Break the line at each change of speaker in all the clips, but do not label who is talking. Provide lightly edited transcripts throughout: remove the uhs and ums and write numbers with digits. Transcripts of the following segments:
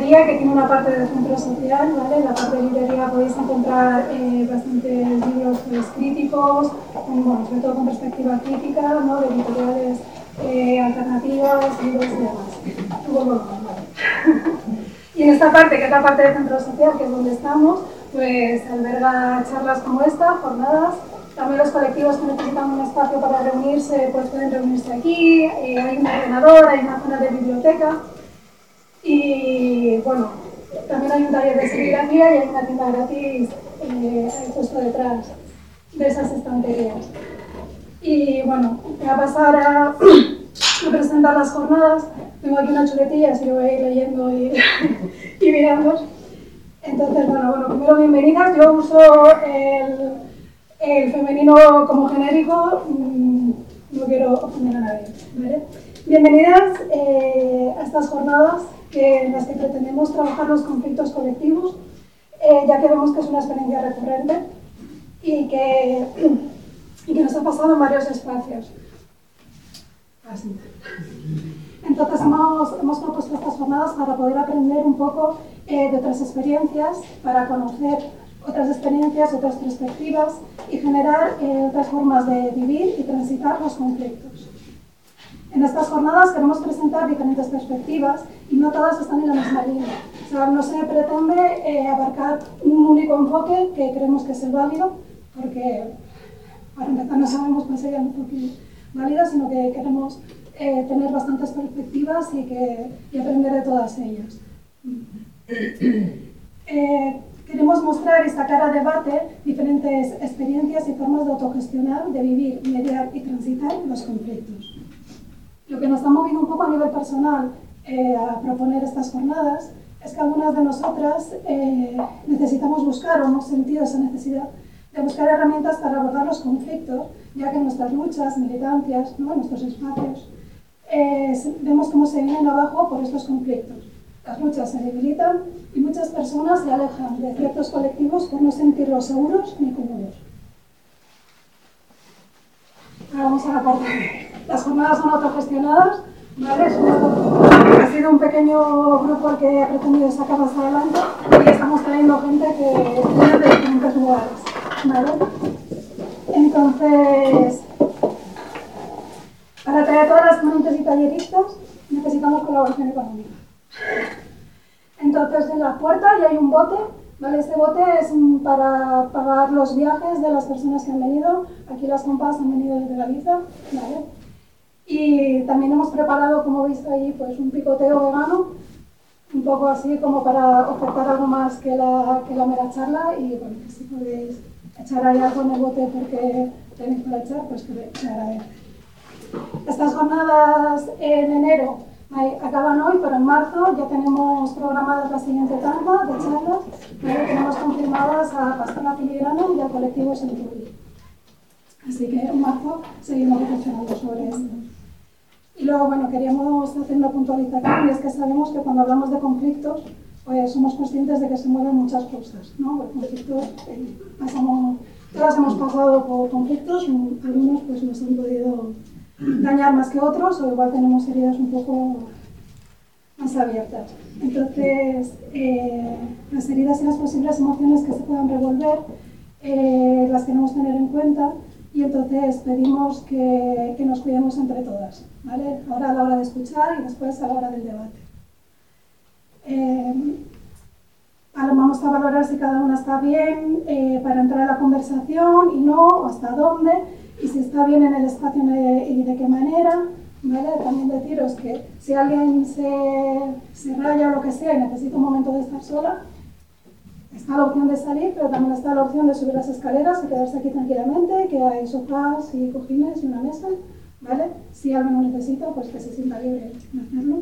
librería que tiene una parte de centro social, ¿vale? En la parte de librería podéis encontrar bastantes libros pues, críticos, bueno, sobre todo con perspectiva crítica, ¿no? De editoriales alternativas, libros y demás. Bueno, y en esta parte, que es la parte de centro social, que es donde estamos, pues alberga charlas como esta, jornadas. También los colectivos que necesitan un espacio para reunirse, pues pueden reunirse aquí. Hay un ordenador, hay una zona de biblioteca. Y bueno, también hay un taller de serigrafía y hay una tienda gratis justo detrás de esas estanterías. Y bueno, voy a pasar a presentar las jornadas. Tengo aquí una chuletilla, así que voy a ir leyendo y mirando. Entonces, bueno, primero bienvenidas. Yo uso el femenino como genérico, no quiero ofender a nadie, ¿vale? Bienvenidas a estas jornadas en las que pretendemos trabajar los conflictos colectivos, ya que vemos que es una experiencia recurrente y que nos ha pasado en varios espacios. Así. Entonces hemos propuesto estas jornadas para poder aprender un poco de otras experiencias, para conocer otras experiencias, otras perspectivas y generar otras formas de vivir y transitar los conflictos. En estas jornadas queremos presentar diferentes perspectivas y no todas están en la misma línea. O sea, no se pretende abarcar un único enfoque que creemos que es el válido, porque para empezar no sabemos cuál sería el enfoque válido, sino que queremos tener bastantes perspectivas y aprender de todas ellas. Queremos mostrar y sacar a debate diferentes experiencias y formas de autogestionar, de vivir, mediar y transitar los conflictos. Lo que nos está moviendo un poco a nivel personal a proponer estas jornadas es que algunas de nosotras necesitamos buscar o hemos sentido esa necesidad de buscar herramientas para abordar los conflictos, ya que en nuestras luchas, militancias, ¿no? En nuestros espacios, vemos cómo se vienen abajo por estos conflictos. Las luchas se debilitan y muchas personas se alejan de ciertos colectivos por no sentirlos seguros ni cómodos. Ahora vamos a la parte de... Las jornadas son autogestionadas, ¿vale? Ha sido un pequeño grupo el que ha pretendido sacarlas adelante y estamos trayendo gente que viene de diferentes lugares, ¿vale? Entonces, para traer a todas las ponentes y talleristas necesitamos colaboración económica. Entonces, en la puerta ya hay un bote, ¿vale? Este bote es para pagar los viajes de las personas que han venido. Aquí las compas han venido desde Galicia, ¿vale? Y también hemos preparado, como veis ahí, pues un picoteo vegano, un poco así como para ofertar algo más que la mera charla. Y bueno, que si podéis echar ahí algo en el bote porque tenéis para echar, pues que se agradece. Estas jornadas en enero acaban hoy, pero en marzo ya tenemos programadas la siguiente tanda de charlas, que tenemos confirmadas a Pastora Filigrana y al colectivo Centuri. Así que en marzo seguimos reflexionando sobre esto. Y luego, bueno, queríamos hacer una puntualización, y es que sabemos que cuando hablamos de conflictos, pues somos conscientes de que se mueven muchas cosas, ¿no? Los conflictos, todas hemos pasado por conflictos, algunos pues nos han podido dañar más que otros, o igual tenemos heridas un poco más abiertas. Entonces, las heridas y las posibles emociones que se puedan revolver, las queremos tener en cuenta. Y entonces pedimos que nos cuidemos entre todas, ¿vale? Ahora a la hora de escuchar y después a la hora del debate. Vamos a valorar si cada una está bien para entrar a la conversación y no, o hasta dónde, y si está bien en el espacio y de qué manera, ¿vale? También deciros que si alguien se raya o lo que sea y necesita un momento de estar sola, está la opción de salir, pero también está la opción de subir las escaleras y quedarse aquí tranquilamente, que hay sofás y cojines y una mesa, ¿vale? Si alguien lo necesita, pues que se sienta libre de hacerlo.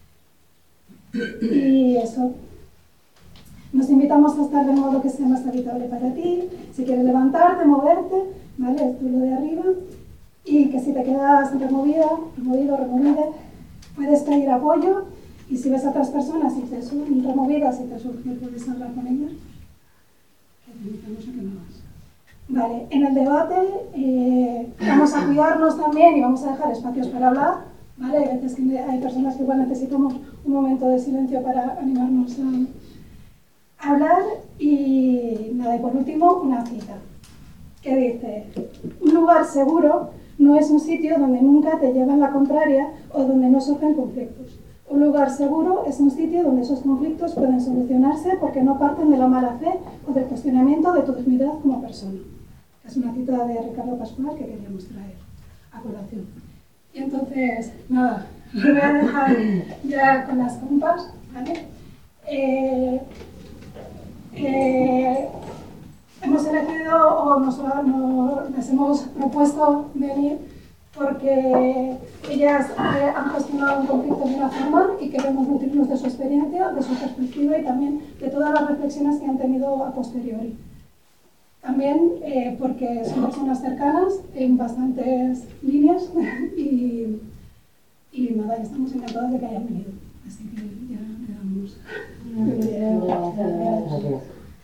Y eso. Nos invitamos a estar del modo que sea más habitable para ti. Si quieres levantarte, moverte, ¿vale? Esto es lo de arriba. Y que si te quedas removido, puedes pedir apoyo. Y si ves a otras personas y te son removidas y te surge, puedes hablar con ellas. Vale, en el debate vamos a cuidarnos también y vamos a dejar espacios para hablar, ¿vale? Hay veces que hay personas que igual necesitamos un momento de silencio para animarnos a hablar. Y nada, y por último, una cita que dice: un lugar seguro no es un sitio donde nunca te llevan la contraria o donde no surgen conflictos. Un lugar seguro es un sitio donde esos conflictos pueden solucionarse porque no parten de la mala fe o del cuestionamiento de tu dignidad como persona. Es una cita de Ricardo Pascual que queríamos traer a colación. Y entonces, nada, os voy a dejar ya con las compas, ¿vale? Hemos elegido o nos hemos propuesto venir porque ellas han gestionado un conflicto de una forma y queremos nutrirnos de su experiencia, de su perspectiva y también de todas las reflexiones que han tenido a posteriori. También porque son personas cercanas en bastantes líneas y nada, estamos encantados de que hayan venido. Así que ya le damos.
Gracias.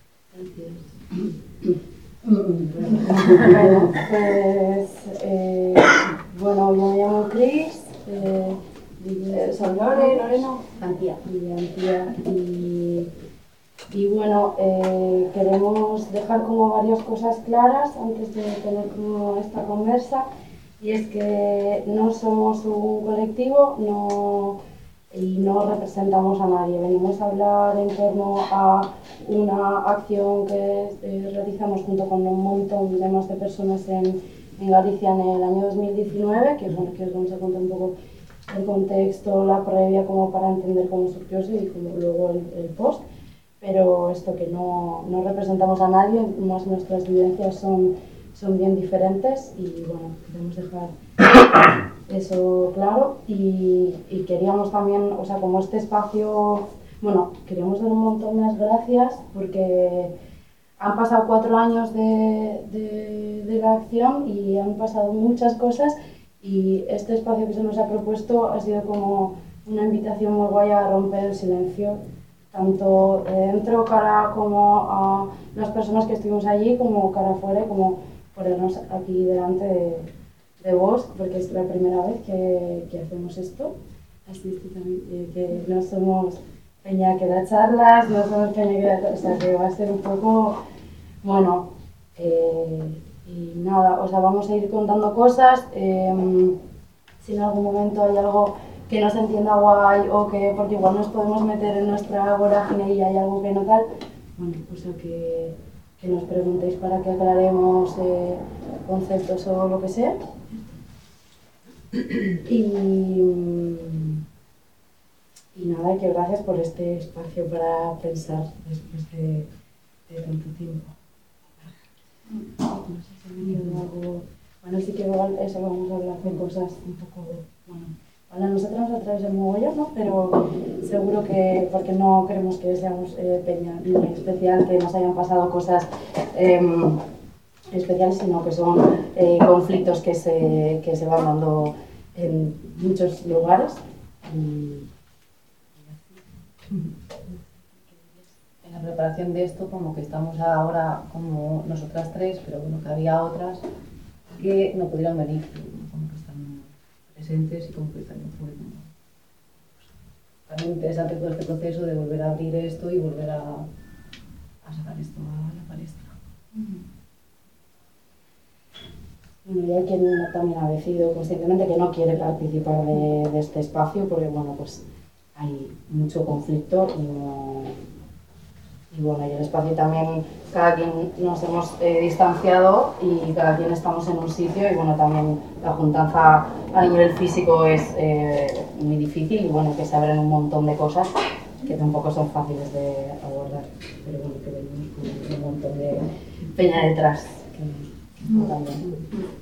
Bueno, yo me llamo Cris, soy Lorena, Antía. Y bueno, queremos dejar como varias cosas claras antes de tener como esta conversa, y es que no somos un colectivo y no representamos a nadie. Venimos a hablar en torno a una acción que realizamos junto con un montón de más de personas en Galicia en el año 2019, que bueno, que os vamos a contar un poco el contexto, la previa, como para entender cómo surgió eso y como luego el post. Pero esto, que no representamos a nadie, más nuestras vivencias son bien diferentes y bueno, queremos dejar eso claro. Y queríamos también, o sea, como este espacio, bueno, queríamos dar un montón las gracias porque han pasado 4 años de la acción y han pasado muchas cosas, y este espacio que se nos ha propuesto ha sido como una invitación muy guay a romper el silencio, tanto dentro cara como a las personas que estuvimos allí, como cara afuera, como ponernos aquí delante de vos, porque es la primera vez que hacemos esto. Así también, que no somos peña que da charlas, no somos peña que da, o sea, que va a ser un poco, bueno, y nada, o sea, vamos a ir contando cosas. Si en algún momento hay algo que no se entienda guay, o que, porque igual nos podemos meter en nuestra vorágine y hay algo que no tal, bueno, o sea, que nos preguntéis para que aclaremos conceptos o lo que sea. Y nada, que gracias por este espacio para pensar después de tanto tiempo. No sé si me ha quedado algo. Bueno, sí que igual eso vamos a hablar de cosas un poco, bueno, a nosotros a través del mogollón, ¿no? Pero seguro que, porque no queremos que seamos peña ni especial, que nos hayan pasado cosas especiales, sino que son conflictos que se van dando en muchos lugares.
En la preparación de esto, como que estamos ahora como nosotras tres, pero bueno, que había otras que no pudieron venir, como que están presentes y como que también fue también interesante todo este proceso de volver a abrir esto y volver a sacar esto a la palestra.
Bueno, y hay quien también ha decidido conscientemente que no quiere participar de este espacio porque, bueno, pues hay mucho conflicto y bueno, y el espacio también, cada quien nos hemos distanciado y cada quien estamos en un sitio, y bueno, también la juntanza a nivel físico es muy difícil, y bueno, que se abren un montón de cosas que tampoco son fáciles de abordar, pero bueno, que venimos con un montón de peña detrás que también.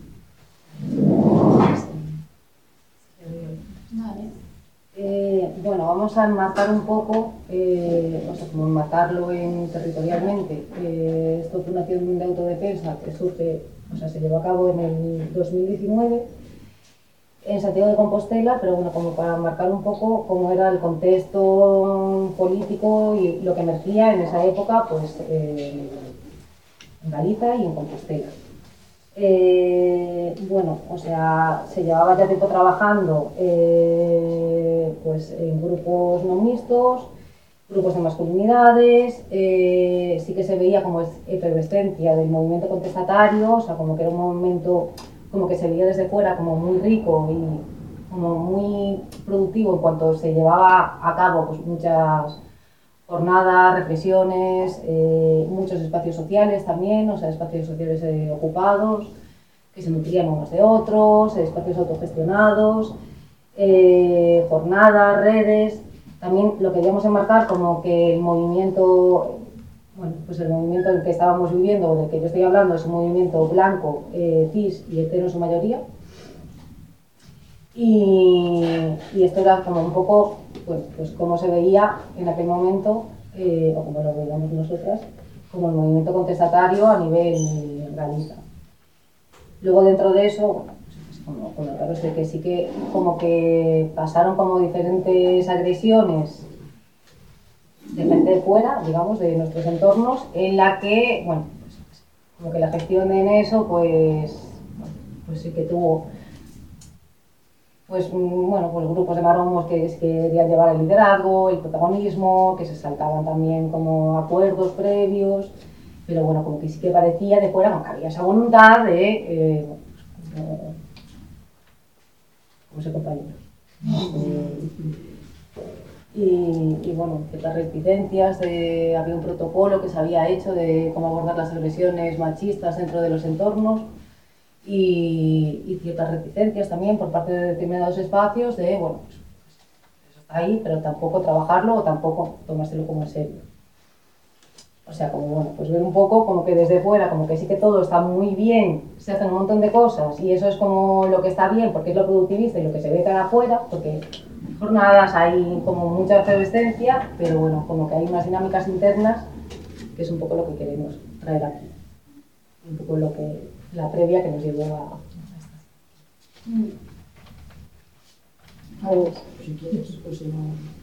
Bueno, vamos a enmarcar un poco, o sea, como enmarcarlo territorialmente. Esto fue una acción de autodefensa que surge, o sea, se llevó a cabo en el 2019 en Santiago de Compostela, pero bueno, como para marcar un poco cómo era el contexto político y lo que emergía en esa época, pues en Galicia y en Compostela. Bueno, o sea, se llevaba ya tiempo trabajando pues en grupos no mixtos, grupos de masculinidades, sí que se veía como efervescencia del movimiento contestatario, o sea, como que era un movimiento como que se veía desde fuera como muy rico y como muy productivo en cuanto se llevaba a cabo pues muchas jornadas, reflexiones, muchos espacios sociales también, o sea, espacios sociales ocupados, que se nutrían unos de otros, espacios autogestionados, jornadas, redes. También lo queríamos enmarcar como que el movimiento, bueno, pues el movimiento en el que estábamos viviendo, o del que yo estoy hablando, es un movimiento blanco, cis y hetero en su mayoría. Y esto era como un poco pues cómo se veía en aquel momento, o como lo veíamos nosotras, como el movimiento contestatario a nivel realista. Luego dentro de eso, bueno, pues como comentaros de que sí que como que pasaron como diferentes agresiones de gente de fuera, digamos, de nuestros entornos, en la que, bueno, pues como que la gestión en eso, pues sí que tuvo pues bueno, pues grupos de maromos que querían llevar el liderazgo, el protagonismo, que se saltaban también como acuerdos previos, pero bueno, como que sí que parecía de fuera que había esa voluntad de como ser compañeros. Y bueno, ciertas reticencias, había un protocolo que se había hecho de cómo abordar las agresiones machistas dentro de los entornos. Y ciertas reticencias también por parte de determinados espacios de, bueno, pues eso está ahí, pero tampoco trabajarlo o tampoco tomárselo como en serio. O sea, como bueno, pues ver un poco como que desde fuera, como que sí que todo está muy bien, se hacen un montón de cosas y eso es como lo que está bien porque es lo productivista y lo que se ve cara afuera, porque en jornadas hay como mucha efervescencia, pero bueno, como que hay unas dinámicas internas que es un poco lo que queremos traer aquí. Un poco lo que la previa que nos llevó a
estas. A ver, si quieres, pues si no.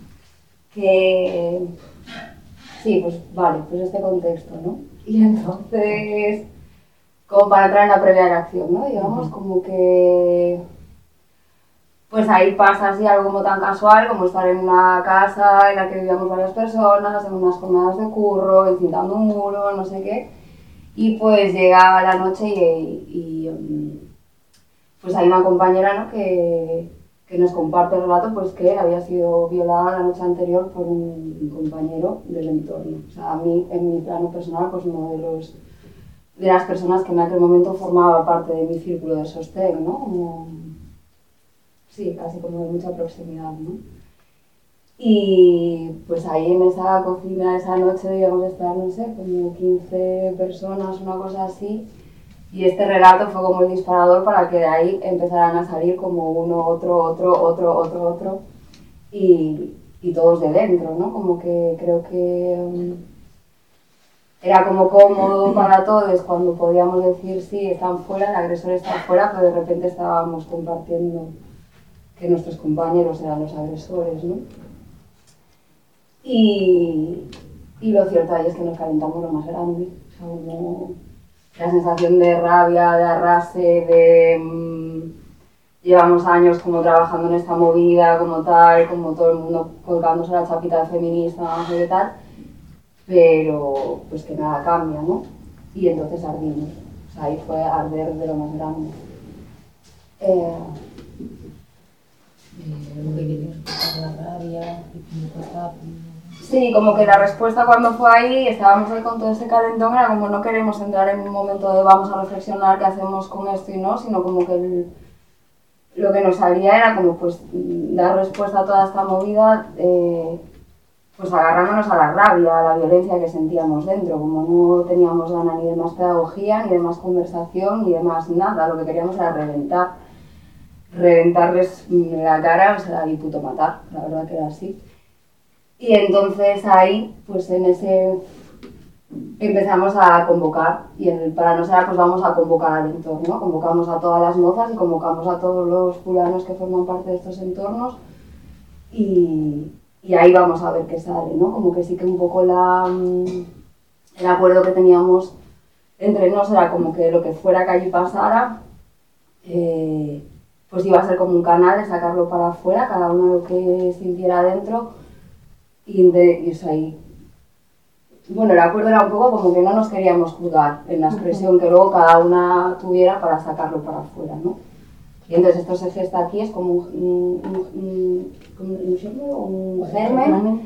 Que sí, pues vale, pues este contexto, ¿no? Y entonces, como para entrar en la previa de la acción, ¿no? Digamos, como que pues ahí pasa así algo como tan casual como estar en una casa en la que vivíamos varias personas, en unas jornadas de curro, encintando un muro, no sé qué. Y pues llega la noche y pues hay una compañera, ¿no? que nos comparte el relato pues que había sido violada la noche anterior por un compañero del entorno. O sea, a mí, en mi plano personal, pues uno de las personas que en aquel momento formaba parte de mi círculo de sostén, ¿no? Como, sí, casi como de mucha proximidad, ¿no? Y pues ahí en esa cocina esa noche debíamos estar, no sé, como 15 personas, una cosa así. Y este relato fue como el disparador para que de ahí empezaran a salir como uno, otro. Y todos de dentro, ¿no? Como que creo que era como cómodo para todos cuando podíamos decir, sí, están fuera, el agresor está fuera, pero de repente estábamos compartiendo que nuestros compañeros eran los agresores, ¿no? Y lo cierto ahí es que nos calentamos lo más grande. O sea, como la sensación de rabia, de arrase, de llevamos años como trabajando en esta movida, como tal, como todo el mundo colgándose la chapita de feminista, no sé qué tal, pero pues que nada cambia, ¿no? Y entonces ardimos. O sea, ahí fue arder de lo más grande.
Lo que queríamos expresar la rabia,
sí, como que la respuesta cuando fue ahí, estábamos ahí con todo ese calentón, era como no queremos entrar en un momento de vamos a reflexionar qué hacemos con esto y no, sino como que lo que nos salía era como pues dar respuesta a toda esta movida, pues agarrándonos a la rabia, a la violencia que sentíamos dentro, como no teníamos ganas ni de más pedagogía, ni de más conversación, ni de más nada, lo que queríamos era reventarles la cara, o sea, y puto matar, la verdad que era así. Y entonces ahí, pues en ese empezamos a convocar, y para no ser pues vamos a convocar al entorno, convocamos a todas las mozas y convocamos a todos los fulanos que forman parte de estos entornos y ahí vamos a ver qué sale, ¿no? Como que sí que un poco el acuerdo que teníamos entre nos era como que lo que fuera que allí pasara, pues iba a ser como un canal de sacarlo para afuera, cada uno lo que sintiera dentro, o sea, bueno, el acuerdo era un poco como que no nos queríamos juzgar en la expresión que luego cada una tuviera para sacarlo para afuera, ¿no? Y entonces esto se gesta aquí, es como un germen,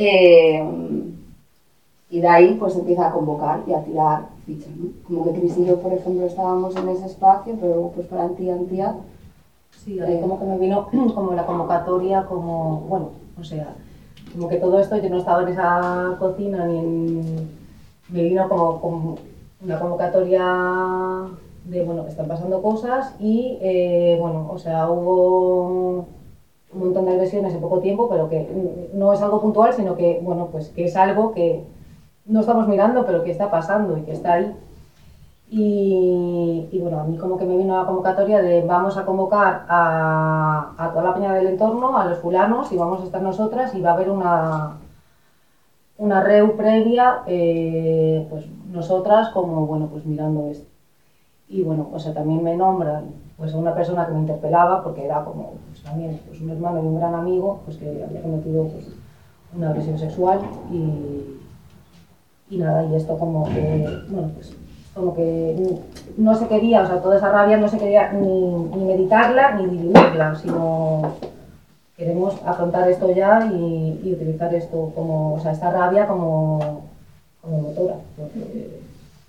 y de ahí pues empieza a convocar y a tirar fichas, ¿no? Como que Cris y yo, por ejemplo, estábamos en ese espacio, pero luego pues para Antía,
sí, a mí como que me vino como la convocatoria, como, bueno, o sea, como que todo esto, yo no estaba en esa cocina me vino como una convocatoria de, bueno, están pasando cosas y, bueno, o sea, hubo un montón de agresiones en poco tiempo, pero que no es algo puntual, sino que, bueno, pues que es algo que no estamos mirando, pero que está pasando y que está ahí. Y bueno, a mí como que me vino la convocatoria de vamos a convocar a toda la peña del entorno, a los fulanos, y vamos a estar nosotras y va a haber una reu previa, pues nosotras como, bueno, pues mirando esto. Y bueno, o sea, también me nombran pues a una persona que me interpelaba porque era como pues, también pues, un hermano y un gran amigo pues que había cometido pues, una agresión sexual y nada, y esto como que, bueno, pues como que no se quería, o sea, toda esa rabia no se quería ni meditarla ni dividirla, sino queremos afrontar esto ya y utilizar esto como, o sea, esta rabia como motora. Porque...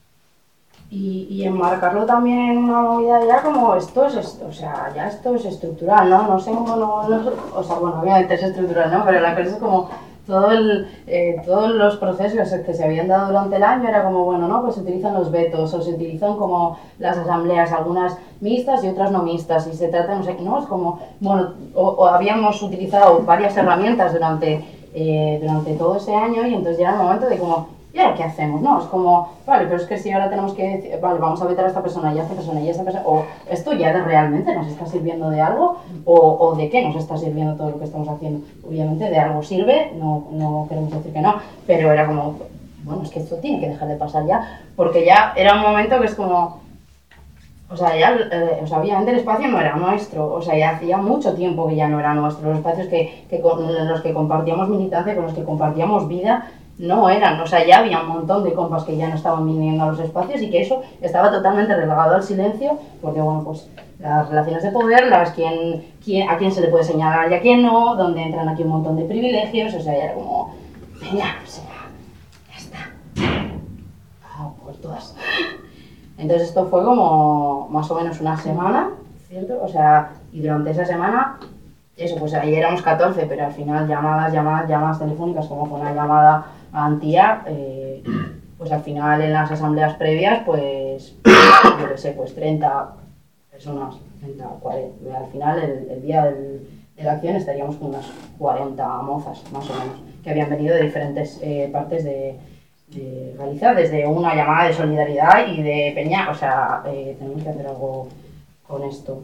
Y enmarcarlo también en una movida ya como esto es, o sea, ya esto es estructural, ¿no? No sé cómo o sea, bueno, obviamente es estructural, ¿no? Pero la cosa es como todos los procesos que se habían dado durante el año era como, bueno, ¿no? Pues se utilizan los vetos o se utilizan como las asambleas, algunas mixtas y otras no mixtas, y se trata, no sé, ¿no? Es como, bueno, o habíamos utilizado varias herramientas durante todo ese año y entonces ya era el momento de como, ¿y ahora qué hacemos? No, es como, vale, pero es que si ahora tenemos que decir, vale, vamos a vetar a esta persona y a esta persona y a esta persona, o esto ya realmente nos está sirviendo de algo, o de qué nos está sirviendo todo lo que estamos haciendo. Obviamente de algo sirve, no queremos decir que no, pero era como, bueno, es que esto tiene que dejar de pasar ya, porque ya era un momento que es como, o sea, ya, obviamente el espacio no era nuestro, o sea, ya hacía mucho tiempo que ya no era nuestro, los espacios con los que compartíamos militancia, con los que compartíamos vida, no eran, o sea, ya había un montón de compas que ya no estaban viniendo a los espacios y que eso estaba totalmente relegado al silencio, porque bueno, pues las relaciones de poder, a quién se le puede señalar y a quién no, donde entran aquí un montón de privilegios, o sea, ya era como, venga, o sea, ya está, por todas. Entonces esto fue como más o menos una semana, ¿cierto? O sea, y durante esa semana, eso, pues ahí éramos 14, pero al final llamadas telefónicas, como fue una llamada a Antía, pues al final en las asambleas previas, pues, yo qué sé, pues 30 personas, 30, 40, al final el día de la acción estaríamos con unas 40 mozas, más o menos, que habían venido de diferentes partes de Galicia, desde una llamada de solidaridad y de peña, o sea, tenemos que hacer algo con esto.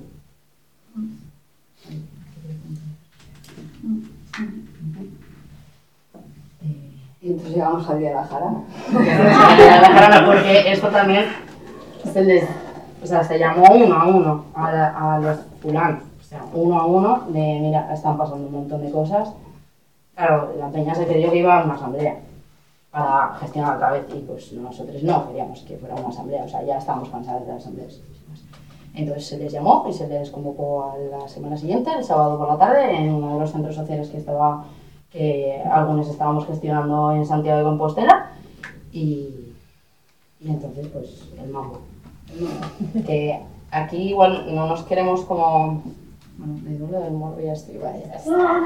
Y entonces llegamos al día de la jarana. Porque esto también se llamó uno a uno a los fulanos, o sea, uno a uno de, mira, están pasando un montón de cosas. Claro, la peña se creyó que iba a una asamblea para gestionar otra vez y pues nosotros no queríamos que fuera una asamblea, o sea, ya estábamos cansados de las asambleas. Entonces se les llamó y se les convocó a la semana siguiente, el sábado por la tarde, en uno de los centros sociales que algunos estábamos gestionando en Santiago de Compostela y entonces pues el mambo. Que aquí igual no nos queremos como... Bueno, de duelo del morro ya estoy, vaya.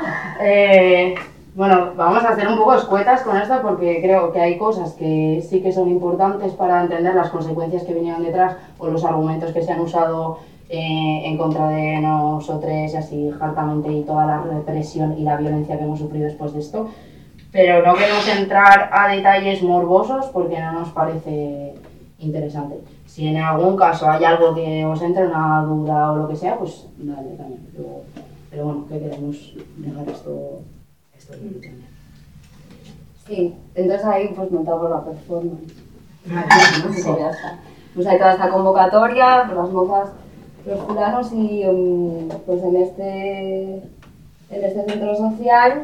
Bueno, vamos a hacer un poco escuetas con esto porque creo que hay cosas que sí que son importantes para entender las consecuencias que vinieron detrás o los argumentos que se han usado en contra de nosotros y así hartamente y toda la represión y la violencia que hemos sufrido después de esto. Pero no queremos entrar a detalles morbosos porque no nos parece interesante. Si en algún caso hay algo que os entre una duda o lo que sea, pues dale también. Pero bueno, que queremos dejar esto bien. Sí, entonces ahí pues montamos la performance. Sí, ya está. pues hay toda esta convocatoria, pues las mozas, los fulanos y pues en este centro social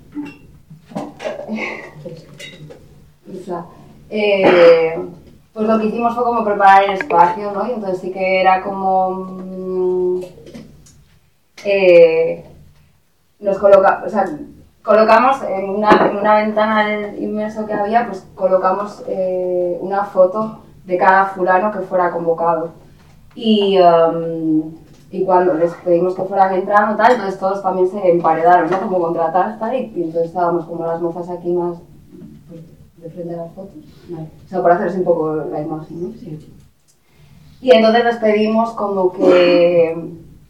pues lo que hicimos fue como preparar el espacio, ¿no? Y entonces sí que era como colocamos en una ventana inmenso que había, pues colocamos una foto de cada fulano que fuera convocado. Y cuando les pedimos que fueran entrando, tal, entonces todos también se emparedaron, ¿no? Como contratados, tal, y entonces estábamos como las mozas aquí más pues, de frente a las fotos. Vale. O sea, por hacerse un poco la imagen, ¿no? Sí. Y entonces les pedimos como que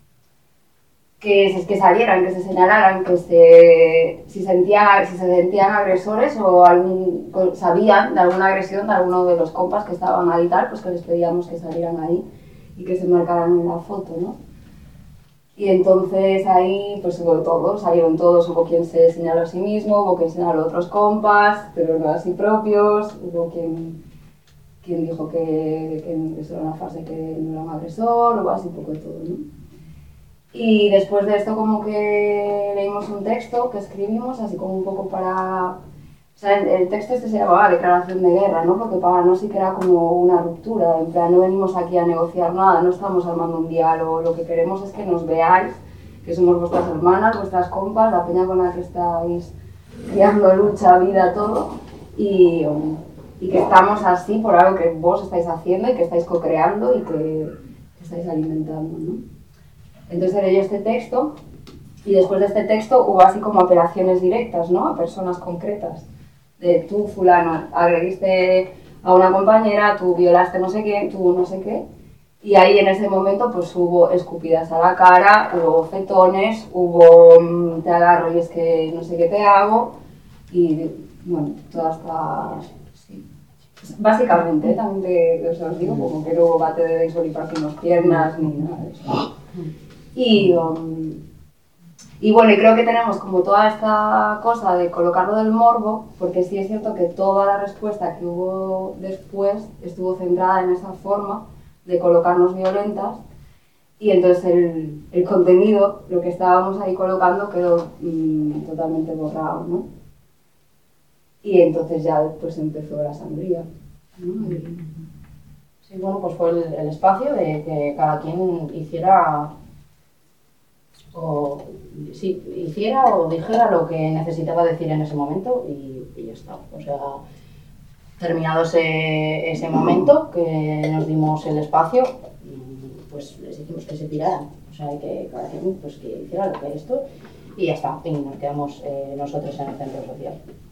salieran, que se señalaran, que si se sentían agresores o sabían de alguna agresión de alguno de los compas que estaban ahí tal, pues que les pedíamos que salieran ahí y que se marcaran en la foto, ¿no? Y entonces ahí pues salieron todos, hubo quien se señaló a sí mismo, hubo quien señaló a otros compas, pero no a sí propios, hubo quien dijo que eso era una fase, que no era un agresor, o así un poco de todo, ¿no? Y después de esto como que leímos un texto que escribimos, así como un poco para... O sea, el texto se llamaba Declaración de Guerra, ¿no? Porque para nosotros sí que era como una ruptura, en plan, no venimos aquí a negociar nada, no estamos armando un diálogo, lo que queremos es que nos veáis, que somos vuestras hermanas, vuestras compas, la peña con la que estáis creando lucha, vida, todo, y que estamos así por algo que vos estáis haciendo y que estáis co-creando y que estáis alimentando, ¿no? Entonces leí este texto y después de este texto hubo así como apelaciones directas, ¿no? A personas concretas. De tú, fulano, agrediste a una compañera, tú violaste no sé qué, tú no sé qué. Y ahí en ese momento pues hubo escupidas a la cara, hubo fetones, hubo te agarro y es que no sé qué te hago. Y bueno, toda esta... Sí. Básicamente, también os digo, como que no bate de béisbol y partimos piernas ni nada de eso. Y bueno, y creo que tenemos como toda esta cosa de colocarlo del morbo, porque sí es cierto que toda la respuesta que hubo después estuvo centrada en esa forma de colocarnos violentas, y entonces el contenido, lo que estábamos ahí colocando, quedó totalmente borrado, ¿no? Y entonces ya después empezó la sangría, ¿no?
Sí, bueno, pues fue el espacio de que cada quien hiciera o dijera lo que necesitaba decir en ese momento y ya está. O sea, terminado ese momento que nos dimos el espacio, pues les dijimos que se tiraran. O sea, que cada quien pues, que hiciera lo que esto y ya está. Y nos quedamos nosotros en el centro social.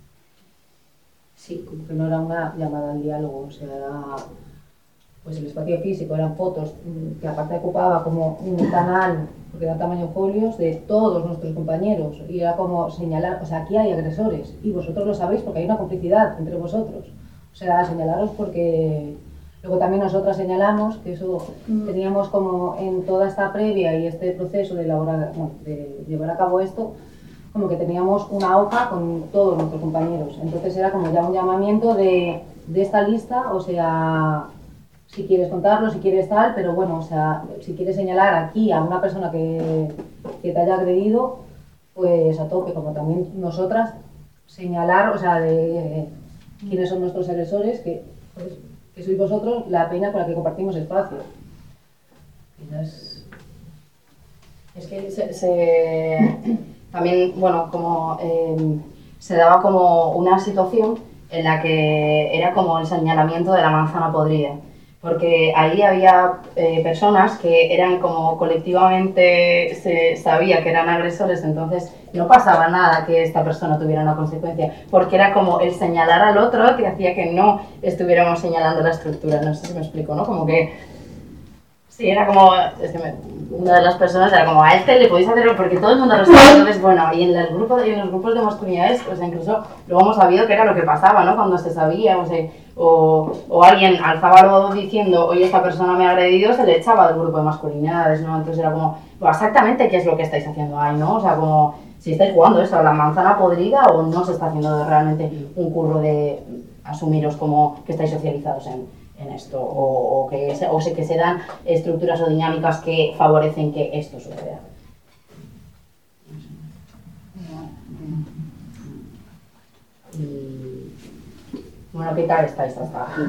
Sí, como que no era una llamada al diálogo, o sea, era pues el espacio físico, eran fotos que aparte ocupaba como un canal, porque era tamaño folios, de todos nuestros compañeros, y era como señalar, o sea, aquí hay agresores, y vosotros lo sabéis porque hay una complicidad entre vosotros, o sea, señalaros porque luego también nosotras señalamos que eso teníamos como en toda esta previa y este proceso de llevar a cabo esto, como que teníamos una hoja con todos nuestros compañeros, entonces era como ya un llamamiento de esta lista, o sea, si quieres contarlo, si quieres tal, pero bueno, o sea, si quieres señalar aquí a una persona que te haya agredido, pues a tope, como también nosotras señalar, o sea, de quiénes son nuestros agresores, que sois vosotros la peña con la que compartimos espacio.
Es que también, bueno, como se daba como una situación en la que era como el señalamiento de la manzana podrida. Porque ahí había personas que eran como colectivamente se sabía que eran agresores, entonces no pasaba nada que esta persona tuviera una consecuencia, porque era como el señalar al otro que hacía que no estuviéramos señalando la estructura, no sé si me explico, ¿no? Como que sí, era como, una de las personas era como, a este le podéis hacerlo porque todo el mundo lo sabe, entonces bueno, y en los grupos de masculinidades, pues incluso luego hemos sabido que era lo que pasaba, ¿no? Cuando se sabía, o alguien alzaba algo diciendo, oye, esta persona me ha agredido, se le echaba del grupo de masculinidades, ¿no? Entonces era como, pues exactamente qué es lo que estáis haciendo ahí, ¿no? O sea, como, si estáis jugando eso, a la manzana podrida o no se está haciendo realmente un curro de asumiros como que estáis socializados en en esto, o que se dan estructuras o dinámicas que favorecen que esto suceda. Y bueno, ¿qué tal estáis hasta aquí?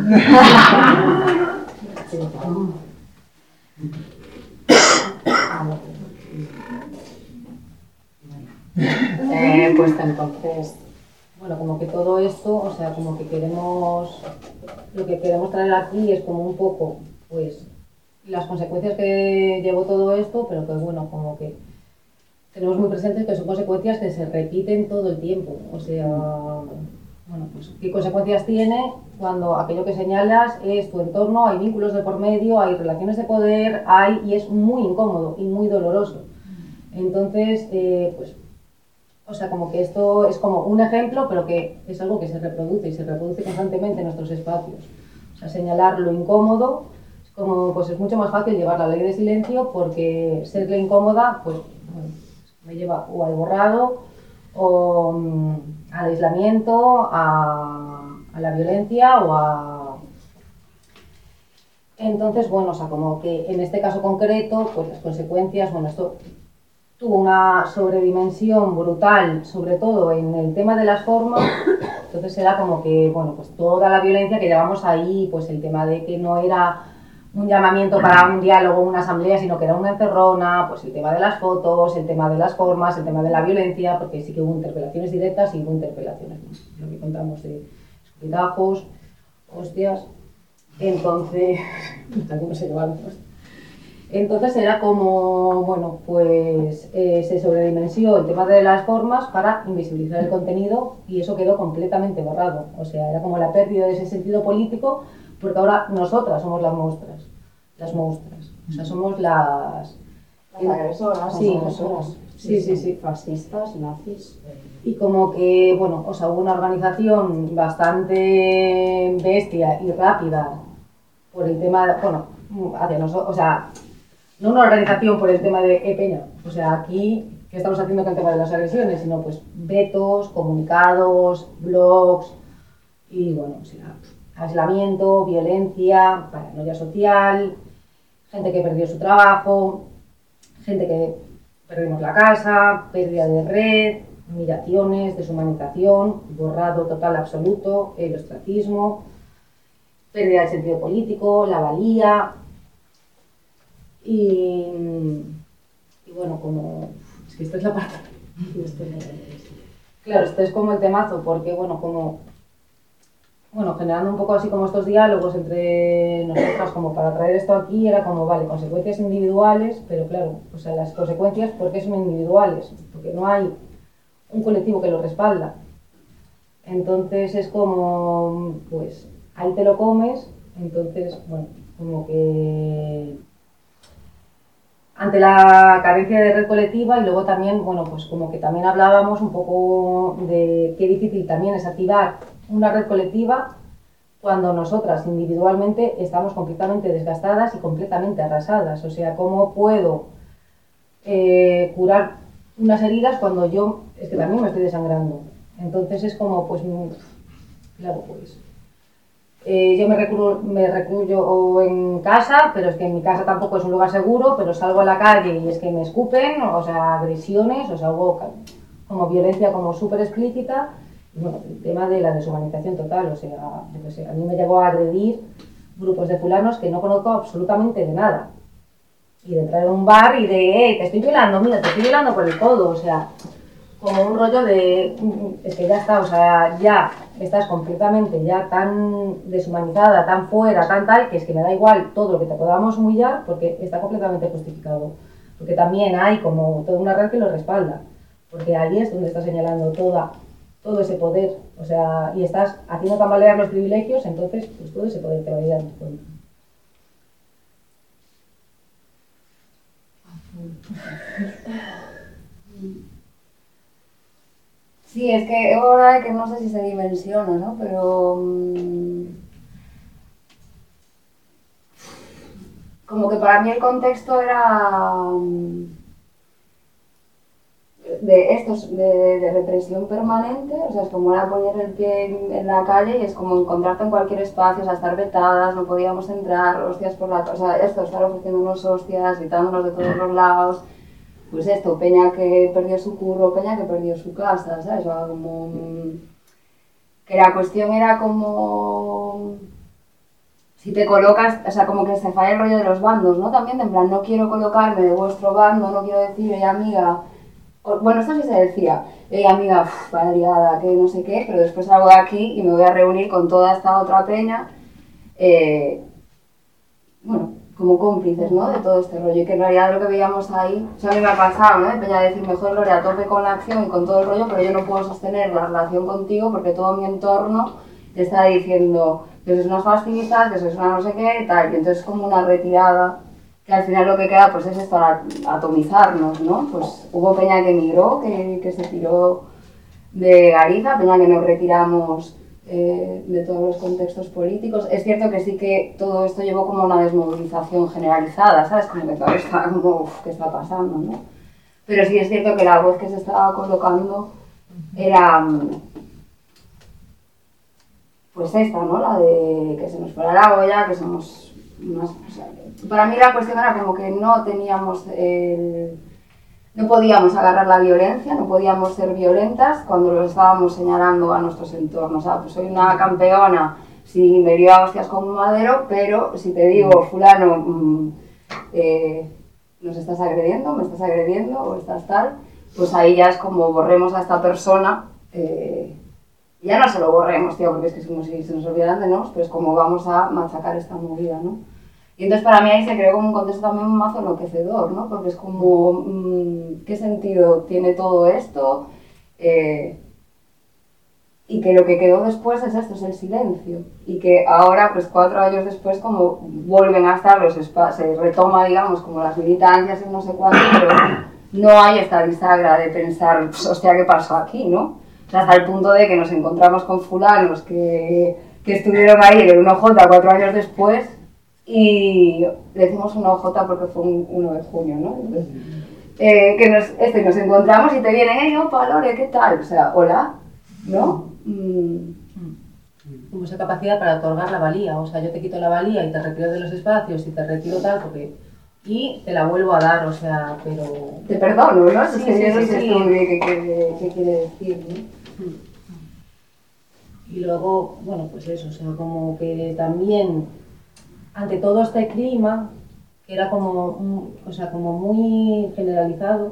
Pues entonces,
bueno, como que todo esto, o sea, como que queremos, lo que queremos traer aquí es como un poco, pues, las consecuencias que llevó todo esto, pero que bueno, como que tenemos muy presentes que son consecuencias que se repiten todo el tiempo, o sea, bueno, pues, ¿qué consecuencias tiene cuando aquello que señalas es tu entorno, hay vínculos de por medio, hay relaciones de poder, y es muy incómodo y muy doloroso? Entonces, pues, o sea, como que esto es como un ejemplo, pero que es algo que se reproduce y se reproduce constantemente en nuestros espacios. O sea, señalar lo incómodo, es como, pues es mucho más fácil llevar la ley de silencio porque serle incómoda, pues, bueno, me lleva o al borrado o al aislamiento, a la violencia o a... Entonces, bueno, o sea, como que en este caso concreto, pues las consecuencias, bueno, esto tuvo una sobredimensión brutal, sobre todo en el tema de las formas. Entonces era como que, bueno, pues toda la violencia que llevamos ahí, pues el tema de que no era un llamamiento para un diálogo, una asamblea, sino que era una encerrona, pues el tema de las fotos, el tema de las formas, el tema de la violencia, porque sí que hubo interpelaciones directas y hubo interpelaciones, ¿no? Lo que contamos de escupitajos, hostias. Entonces, algunos se llevaron, pues. Entonces era como, bueno, pues se sobredimensionó el tema de las formas para invisibilizar el contenido y eso quedó completamente borrado. O sea, era como la pérdida de ese sentido político porque ahora nosotras somos las monstruas. O sea, somos las
agresoras,
sí,
agresoras.
Sí.
Fascistas, nazis.
Y como que, bueno, o sea, hubo una organización bastante bestia y rápida por el tema, bueno, hacia nosotros, o sea, no una organización por el tema de peña, o sea, aquí, ¿qué estamos haciendo con el tema de las agresiones? Sino pues vetos, comunicados, blogs y bueno, o sea, aislamiento, violencia, paranoia social, gente que perdió su trabajo, gente que perdimos la casa, pérdida de red, humillaciones, deshumanización, borrado total absoluto, el ostracismo, pérdida del sentido político, la valía. Y bueno, como... Es que esta es la parte... Claro, este es como el temazo, porque bueno, como... Bueno, generando un poco así como estos diálogos entre nosotras, como para traer esto aquí, era como, vale, consecuencias individuales, pero claro, o sea, las consecuencias, ¿por qué son individuales? Porque no hay un colectivo que lo respalda. Entonces es como, pues, ahí te lo comes, entonces, bueno, como que... ante la carencia de red colectiva y luego también, bueno, pues como que también hablábamos un poco de qué difícil también es activar una red colectiva cuando nosotras individualmente estamos completamente desgastadas y completamente arrasadas. O sea, ¿cómo puedo curar unas heridas cuando yo es que también me estoy desangrando? Entonces es como, pues, claro, pues... yo me recluyo en casa, pero es que en mi casa tampoco es un lugar seguro, pero salgo a la calle y es que me escupen, o sea, agresiones, o sea, hubo como violencia como súper explícita. Y bueno, el tema de la deshumanización total, o sea, yo qué sé, a mí me llegó a agredir grupos de fulanos que no conozco absolutamente de nada. Y de entrar a un bar y de, te estoy violando, mira, te estoy violando por el codo, o sea, como un rollo de, es que ya está, o sea, ya estás completamente ya tan deshumanizada, tan fuera, tan tal, que es que me da igual todo lo que te podamos humillar porque está completamente justificado. Porque también hay como toda una red que lo respalda, porque ahí es donde está señalando todo ese poder, o sea, y estás haciendo tambalear los privilegios, entonces pues todo ese poder te va a ir dando cuenta.
Sí, es que ahora que no sé si se dimensiona, ¿no? Pero como que para mí el contexto era de estos de represión permanente, o sea, es como era poner el pie en la calle y es como encontrarte en cualquier espacio, o sea, estar vetadas, no podíamos entrar, hostias por la... O sea, esto, estar ofreciéndonos hostias, gritándonos de todos los lados, pues esto, peña que perdió su curro, peña que perdió su casa, ¿sabes? O sea, como... que la cuestión era como... si te colocas, o sea, como que se falla el rollo de los bandos, ¿no? También, en plan, no quiero colocarme de vuestro bando, no quiero decir, amiga... Bueno, esto sí se decía, amiga, vaya liada, que no sé qué, pero después salgo de aquí y me voy a reunir con toda esta otra peña, bueno, como cómplices, ¿no? De todo este rollo, y que en realidad lo que veíamos ahí, o sea, a mí me ha pasado, ¿no? De peña decir, mejor Gloria, a tope con la acción y con todo el rollo, pero yo no puedo sostener la relación contigo porque todo mi entorno te está diciendo que sois unas fascistas, que sois una no sé qué y tal, y entonces es como una retirada, que al final lo que queda pues es esto, atomizarnos, ¿no? Pues hubo peña que emigró, que se tiró de Galicia, peña que nos retiramos de todos los contextos políticos. Es cierto que sí que todo esto llevó como una desmovilización generalizada, ¿sabes? Como que todo está como, ¿qué está pasando, no? Pero sí es cierto que la voz que se estaba colocando era, pues esta, ¿no? La de que se nos fuera la olla, que somos unas... O sea, para mí la cuestión era como que no teníamos no podíamos agarrar la violencia, no podíamos ser violentas cuando lo estábamos señalando a nuestros entornos. Pues soy una campeona, si me dio a hostias con un madero, pero si te digo, fulano, nos estás agrediendo, me estás agrediendo o estás tal, pues ahí ya es como borremos a esta persona. Ya no se lo borremos, tío, porque es que es como si se nos olvidaran de nosotros, pero es como vamos a machacar esta movida, ¿no? Y entonces para mí ahí se creó como un contexto también un mazo enloquecedor, ¿no? Porque es como, ¿qué sentido tiene todo esto? Y que lo que quedó después es esto, es el silencio. Y que ahora, pues 4 años después, como vuelven a estar los espacios, se retoma, digamos, como las militancias y no sé cuánto, pero no hay esta bisagra de pensar, pues, hostia, ¿qué pasó aquí, no? O sea, hasta el punto de que nos encontramos con fulanos que estuvieron ahí en un OJ 4 años después, y le decimos una OJ porque fue un 1 de junio, ¿no? Entonces, que nos encontramos y te vienen, opa, Lore, ¿qué tal? O sea, hola, ¿no?
Como esa capacidad para otorgar la valía, o sea, yo te quito la valía y te retiro de los espacios y te retiro tal, porque... y te la vuelvo a dar, o sea, pero...
Te perdono, ¿no?
Sí,
Sí,
sí,
no
sí,
sé
sí.
esto qué quiere decir, ¿no?
Y luego, bueno, pues eso, o sea, como que también, ante todo este clima, que era como, o sea, como muy generalizado,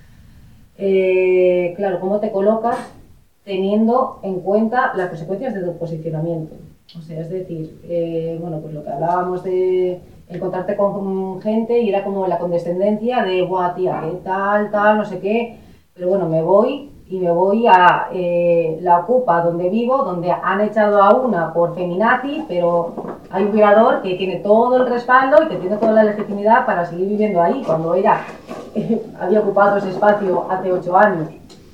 claro, ¿cómo te colocas teniendo en cuenta las consecuencias de tu posicionamiento? O sea, es decir, bueno, pues lo que hablábamos de encontrarte con gente y era como la condescendencia de, buah, tía, qué tal, no sé qué, pero bueno, me voy a la Ocupa donde vivo, donde han echado a una por feminazi, pero hay un violador que tiene todo el respaldo y que tiene toda la legitimidad para seguir viviendo ahí, cuando ella había ocupado ese espacio hace 8 años.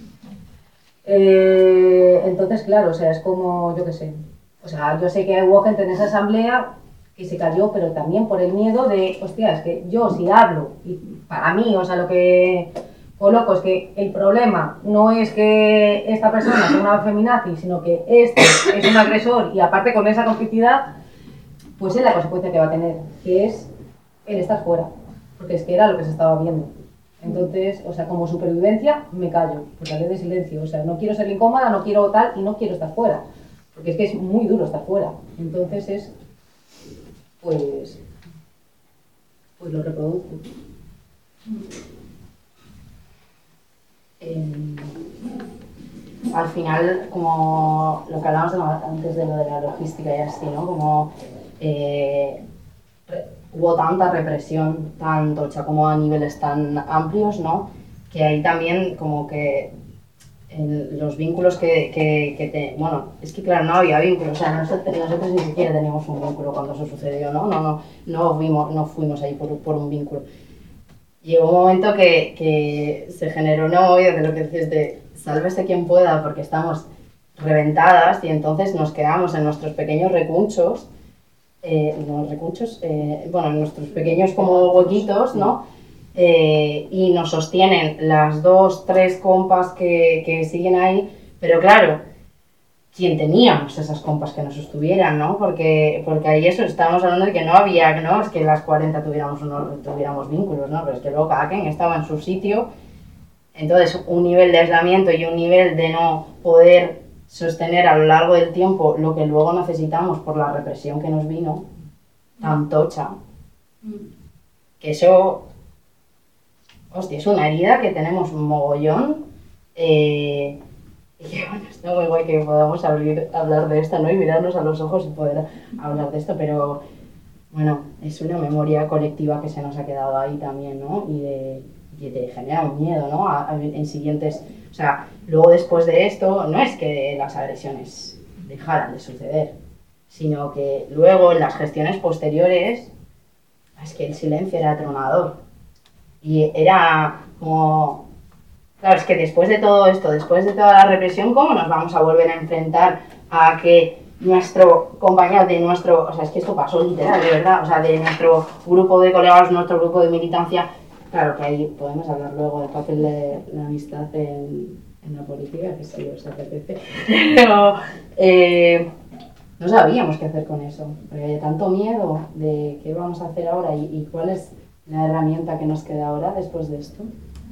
Entonces, claro, o sea, es como, yo qué sé, o sea, yo sé que hubo gente en esa asamblea que se cayó, pero también por el miedo de, hostia, es que yo si hablo, y para mí, o sea, lo que coloco es que el problema no es que esta persona sea una feminazi, sino que este es un agresor y aparte con esa complicidad, pues es la consecuencia que va a tener, que es el estar fuera, porque es que era lo que se estaba viendo. Entonces, o sea, como supervivencia, me callo, porque hablé de silencio, o sea, no quiero ser incómoda, no quiero tal y no quiero estar fuera, porque es que es muy duro estar fuera. Entonces es, pues lo reproduzco.
Al final, como lo que hablábamos antes de lo de la logística y así, ¿no? Como hubo tanta represión, tan tocha como a niveles tan amplios, ¿no? Que ahí también como que los vínculos bueno, es que claro, no había vínculos, o sea, nosotros ni siquiera teníamos un vínculo cuando eso sucedió, ¿no? No fuimos ahí por un vínculo. Llegó un momento que se generó una movida de lo que decís de sálvese quien pueda porque estamos reventadas y entonces nos quedamos en nuestros pequeños recunchos, bueno, en nuestros pequeños como huequitos, ¿no? y nos sostienen las 2, 3 compas que siguen ahí, pero claro, ¿quién teníamos esas compas que nos sostuvieran, no? Porque ahí eso, estábamos hablando de que no había, no es que las 40 tuviéramos vínculos, ¿no? Pero es que luego cada quien estaba en su sitio, entonces un nivel de aislamiento y un nivel de no poder sostener a lo largo del tiempo lo que luego necesitamos por la represión que nos vino, tan tocha, que eso, hostia, es una herida que tenemos un mogollón, y que bueno, está muy guay que podamos hablar de esto, ¿no? Y mirarnos a los ojos y poder hablar de esto, pero bueno, es una memoria colectiva que se nos ha quedado ahí también, ¿no? Y te genera un miedo, ¿no? En siguientes, o sea, luego después de esto, no es que las agresiones dejaran de suceder, sino que luego en las gestiones posteriores, es que el silencio era atronador. Y era como, claro, es que después de todo esto, después de toda la represión, ¿cómo nos vamos a volver a enfrentar a que nuestro compañero de nuestro, o sea, es que esto pasó literal, de verdad, o sea, de nuestro grupo de colegas, nuestro grupo de militancia, claro que ahí podemos hablar luego del papel de la amistad en la política, que sí os apetece, pero no sabíamos qué hacer con eso, porque había tanto miedo de qué vamos a hacer ahora y cuál es la herramienta que nos queda ahora después de esto.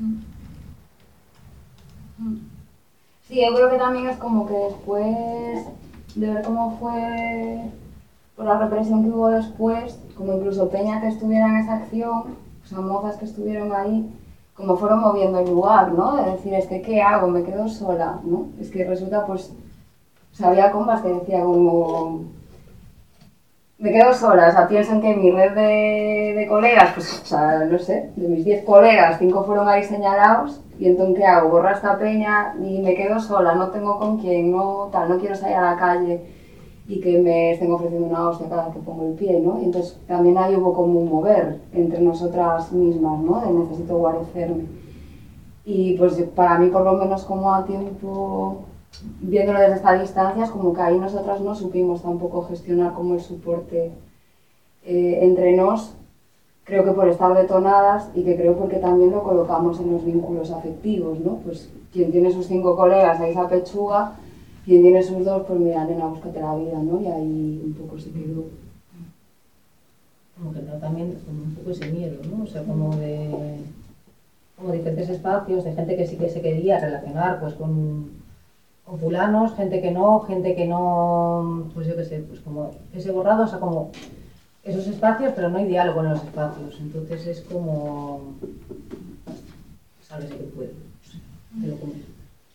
Sí, yo creo que también es como que después de ver cómo fue por la represión que hubo después, como incluso Peña que estuviera en esa acción, o sea, mozas que estuvieron ahí, como fueron moviendo el lugar, ¿no? De decir, es que ¿qué hago? Me quedo sola, ¿no? Es que resulta, pues, o sea, había compas que decían como, me quedo sola, o sea, pienso en que mi red de colegas, pues, o sea, no sé, de mis 10 colegas, 5 fueron ahí señalados, y entonces, ¿qué hago? Borro a esta peña y me quedo sola, no tengo con quién, no quiero salir a la calle y que me estén ofreciendo una hostia cada que pongo el pie, ¿no? Y entonces también ahí hubo como un mover entre nosotras mismas, ¿no? De necesito guarecerme. Y pues para mí, por lo menos como a tiempo, viéndolo desde estas distancias, como que ahí nosotras no supimos tampoco gestionar como el soporte entre nos, creo que por estar detonadas y que creo porque también lo colocamos en los vínculos afectivos, ¿no? Pues quien tiene sus 5 colegas ahí esa pechuga, quien tiene sus 2, pues mira, nena, búscate la vida, ¿no? Y ahí un poco se quedó.
Como que también como un poco ese miedo, ¿no? O sea, como diferentes espacios de gente que sí que se quería relacionar pues con fulanos, gente que no, pues yo qué sé, pues como ese borrado, o sea, como esos espacios, pero no hay diálogo en los espacios, entonces es como, sabes que puedo, te lo cuento.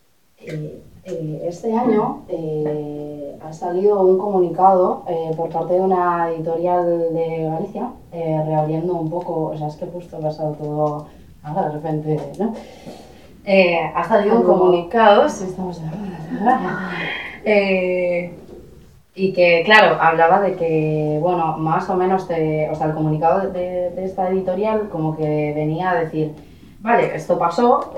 Este año ha salido un comunicado por parte de una editorial de Galicia, reabriendo un poco, o sea, es que justo ha pasado todo ahora de repente, ¿no? Ha salido un comunicado, si estamos y que, claro, hablaba de que, bueno, más o menos, o sea, el comunicado de esta editorial como que venía a decir, vale, esto pasó,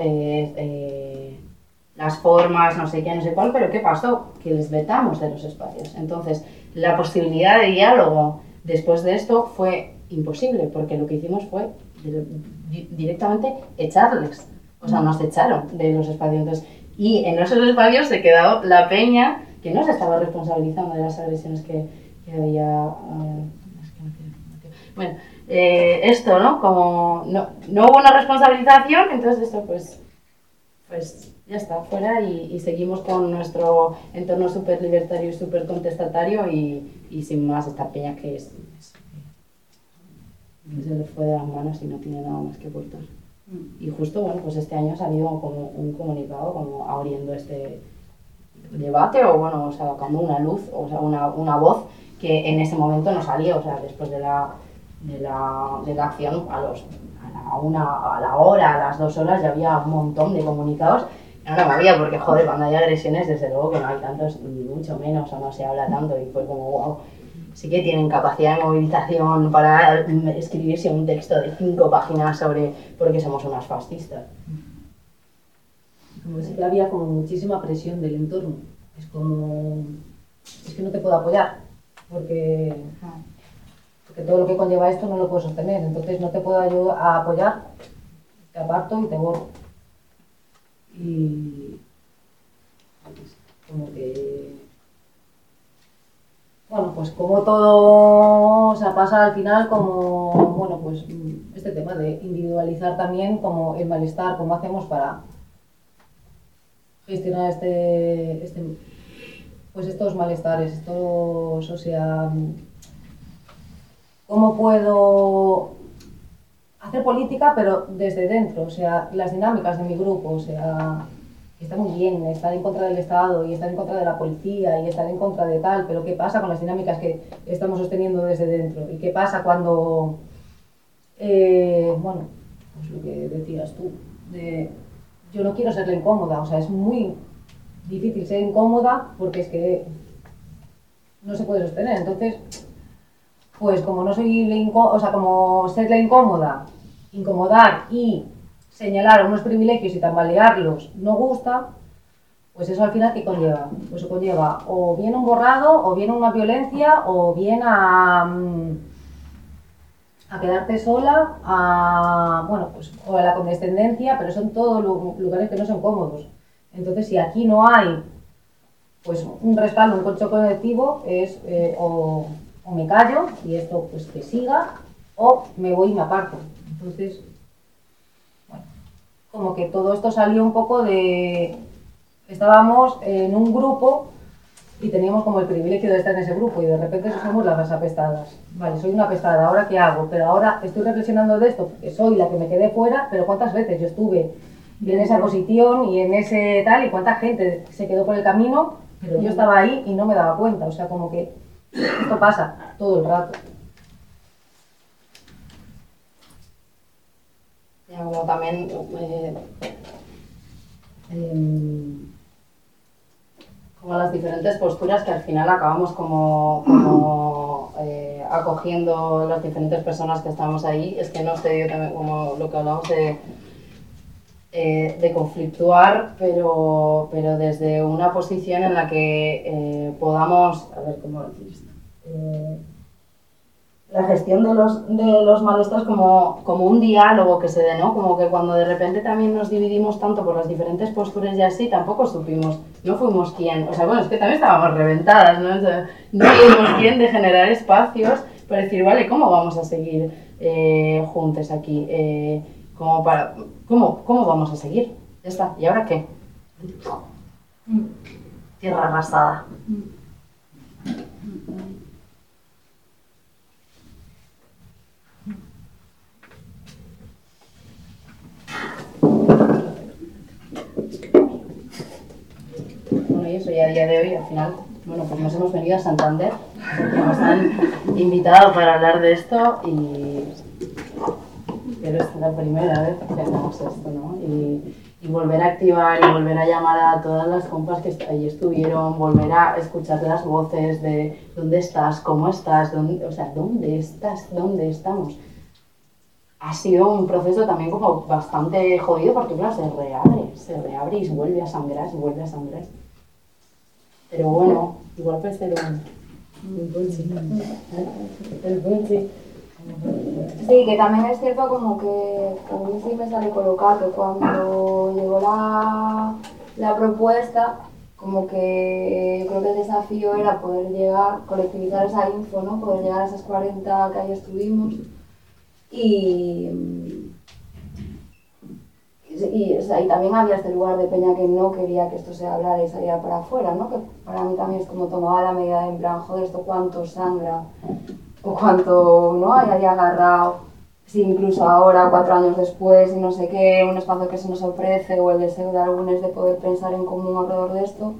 las formas, no sé qué, no sé cuál, pero ¿qué pasó? Que les vetamos de los espacios. Entonces, la posibilidad de diálogo después de esto fue imposible, porque lo que hicimos fue directamente echarles. O sea, nos echaron de los espacios. Entonces, y en esos espacios se quedó la peña que no se estaba responsabilizando de las agresiones que había. Bueno, esto, ¿no? Como no hubo una responsabilización, entonces esto pues ya está, fuera y seguimos con nuestro entorno súper libertario y súper contestatario y sin más esta peña que se le fue de las manos y no tiene nada más que ocultar. Y justo, bueno, pues este año ha salido como un comunicado como abriendo este debate o bueno, o sea, sacando una luz, o sea, una voz que en ese momento no salió, o sea, después de la acción a la hora, a las 2 horas ya había un montón de comunicados. No me movía porque, joder, cuando hay agresiones, desde luego que no hay tantos, ni mucho menos, o no se habla tanto, y fue como, wow, sí que tienen capacidad de movilización para escribirse un texto de 5 páginas sobre por qué somos unas fascistas.
Como si había como muchísima presión del entorno, es que no te puedo apoyar, porque todo lo que conlleva esto no lo puedo sostener, entonces no te puedo ayudar a apoyar te aparto y te borro. Y pues, como que, bueno, pues como todo, o sea, pasa al final como, bueno, pues este tema de individualizar también como el malestar, cómo hacemos para gestionar pues estos malestares, estos, o sea, cómo puedo hacer política, pero desde dentro, o sea, las dinámicas de mi grupo, o sea, está muy bien estar en contra del Estado y estar en contra de la policía y estar en contra de tal, pero ¿qué pasa con las dinámicas que estamos sosteniendo desde dentro? ¿Y qué pasa cuando, bueno, pues lo que decías tú, yo no quiero ser la incómoda, o sea, es muy difícil ser incómoda porque es que no se puede sostener, entonces, pues como no soy la o sea, como ser la incómoda, incomodar y señalar unos privilegios y tambalearlos no gusta, pues eso al final ¿qué conlleva? Pues conlleva o bien un borrado, o bien una violencia, o bien a quedarte sola, bueno, pues, o a la condescendencia, pero son todos lugares que no son cómodos. Entonces, si aquí no hay pues un respaldo, un colchón colectivo, es o me callo y esto pues que siga, o me voy y me aparto. Entonces, bueno, como que todo esto salió un poco de... Estábamos en un grupo y teníamos como el privilegio de estar en ese grupo y de repente somos las apestadas. Vale, soy una apestada, ¿ahora qué hago? Pero ahora estoy reflexionando de esto porque soy la que me quedé fuera, pero ¿cuántas veces yo estuve en esa posición y en ese tal y cuánta gente se quedó por el camino, pero yo estaba ahí y no me daba cuenta? O sea, como que esto pasa todo el rato.
Como también como las diferentes posturas que al final acabamos como acogiendo las diferentes personas que estamos ahí. Es que no sé, yo también, como lo que hablamos de conflictuar, pero desde una posición en la que podamos, a ver cómo decir esto, la gestión de los malestares como un diálogo que se dé, ¿no? Como que cuando de repente también nos dividimos tanto por las diferentes posturas y así, tampoco supimos, no fuimos quien, o sea, bueno, es que también estábamos reventadas, ¿no? O sea, no fuimos quien de generar espacios para decir, vale, ¿cómo vamos a seguir juntos aquí? ¿Cómo vamos a seguir? Ya está, ¿y ahora qué? Tierra arrasada. Bueno, y eso, y a día de hoy, al final, bueno, pues nos hemos venido a Santander, porque nos han invitado para hablar de esto y... Pero esta es la primera vez que hacemos esto, ¿no? Y volver a activar y volver a llamar a todas las compas que ahí estuvieron, volver a escuchar las voces de dónde estás, cómo estás, dónde estás, dónde estamos. Ha sido un proceso también como bastante jodido porque, claro, se reabre y vuelve a sangrar, Pero bueno, igual puede ser un punchi. El punchi.
Sí, que también es cierto como que a mí sí me sale colocar que cuando llegó la propuesta, como que yo creo que el desafío era poder llegar, colectivizar esa info, ¿no? Poder llegar a esas 40 que ahí estuvimos y también había este lugar de peña que no quería que esto se hablara y saliera para afuera, ¿no? Que para mí también es como tomaba la medida de en plan, joder, esto cuánto sangra o cuánto, ¿no? Hay agarrado, si incluso ahora, 4 años después, y no sé qué, un espacio que se nos ofrece o el deseo de algunos de poder pensar en común alrededor de esto,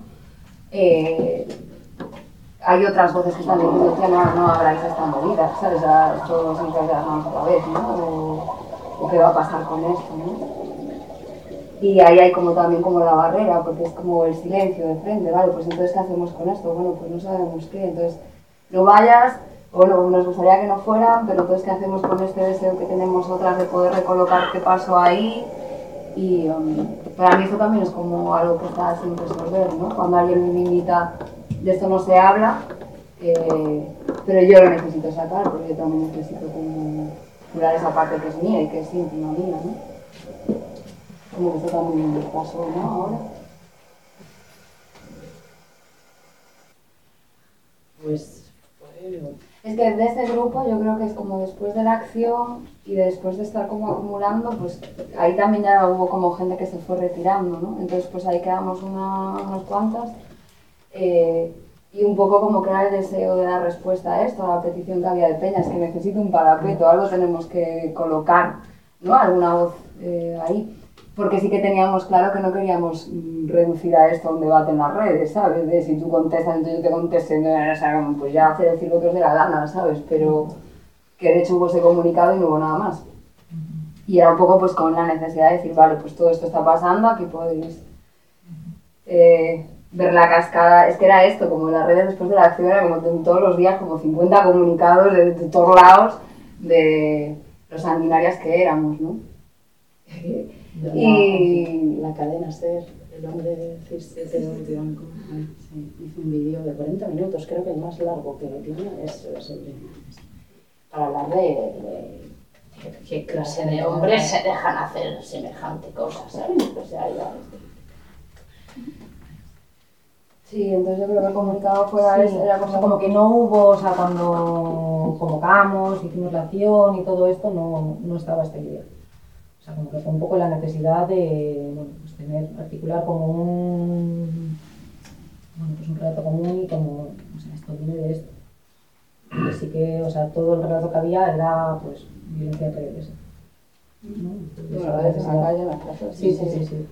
hay otras voces que están diciendo que no habráis esta movida, ¿sabes? O sea, esto se nos va a quedar más otra vez, ¿no? O qué va a pasar con esto, ¿no? Y ahí hay como también como la barrera, porque es como el silencio de frente, ¿vale? Pues entonces, ¿qué hacemos con esto? Bueno, pues no sabemos qué, entonces no vayas, bueno, nos gustaría que no fueran, pero entonces, ¿qué hacemos con este deseo que tenemos otras de poder recolocar qué pasó ahí? Y para mí eso también es como algo que está sin resolver, ¿no? Cuando alguien me invita, de esto no se habla, pero yo lo necesito sacar, porque yo también necesito como curar esa parte que es mía y que es íntima mía, ¿no? Como que eso también pasó, ¿no? Ahora.
Pues,
Es que de este grupo yo creo que es como después de la acción y después de estar como acumulando, pues ahí también ya hubo como gente que se fue retirando, ¿no? Entonces pues ahí quedamos unas cuantas y un poco como que era el deseo de dar respuesta a esto, a la petición que había de Peña, es que necesito un parapeto, algo tenemos que colocar, ¿no? Alguna voz ahí. Porque sí que teníamos claro que no queríamos reducir a esto a un debate en las redes, ¿sabes? De si tú contestas, entonces yo te contesto, o sea, pues ya hacer decir lo que os dé la gana, ¿sabes? Pero que de hecho hubo ese comunicado y no hubo nada más. Y era un poco pues con la necesidad de decir, vale, pues todo esto está pasando, aquí podéis ver la cascada. Es que era esto, como en las redes después de la acción, era como todos los días como 50 comunicados de todos lados de lo sanguinarias que éramos, ¿no?
y la cadena SER, el hombre cis blanco, sí, hizo un vídeo de 40 minutos, creo que el más largo que tiene es para hablar de qué clase de hombres se dejan hacer semejante cosa, ¿sabes? O sea, ya...
Sí, entonces yo creo que el comunicado fuera
Sí,
era
como que no hubo, o sea, cuando convocamos, hicimos la acción y todo esto, no estaba esta idea. O sea, como que fue un poco la necesidad de, bueno, pues articular como pues un relato común y como, o sea, esto viene de esto. Y así que, o sea, todo el relato que había era, pues, violencia de redes. ¿No? Entonces,
la redes en la calle, las cosas.
Sí.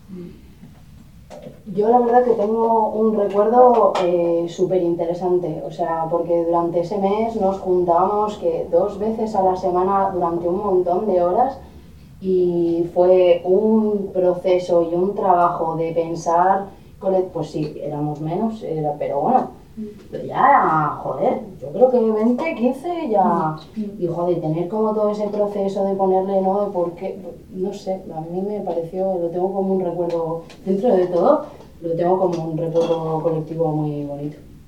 Yo la verdad que tengo un recuerdo súper interesante, o sea, porque durante ese mes nos juntábamos que 2 veces a la semana durante un montón de horas y fue un proceso y un trabajo de pensar, pues sí, éramos menos, pero bueno, ya, joder, yo creo que 20, 15 ya, y joder, tener como todo ese proceso de ponerle, ¿no? De por qué, no sé, a mí me pareció, lo tengo como un recuerdo, dentro de todo, lo tengo como un recuerdo colectivo muy bonito.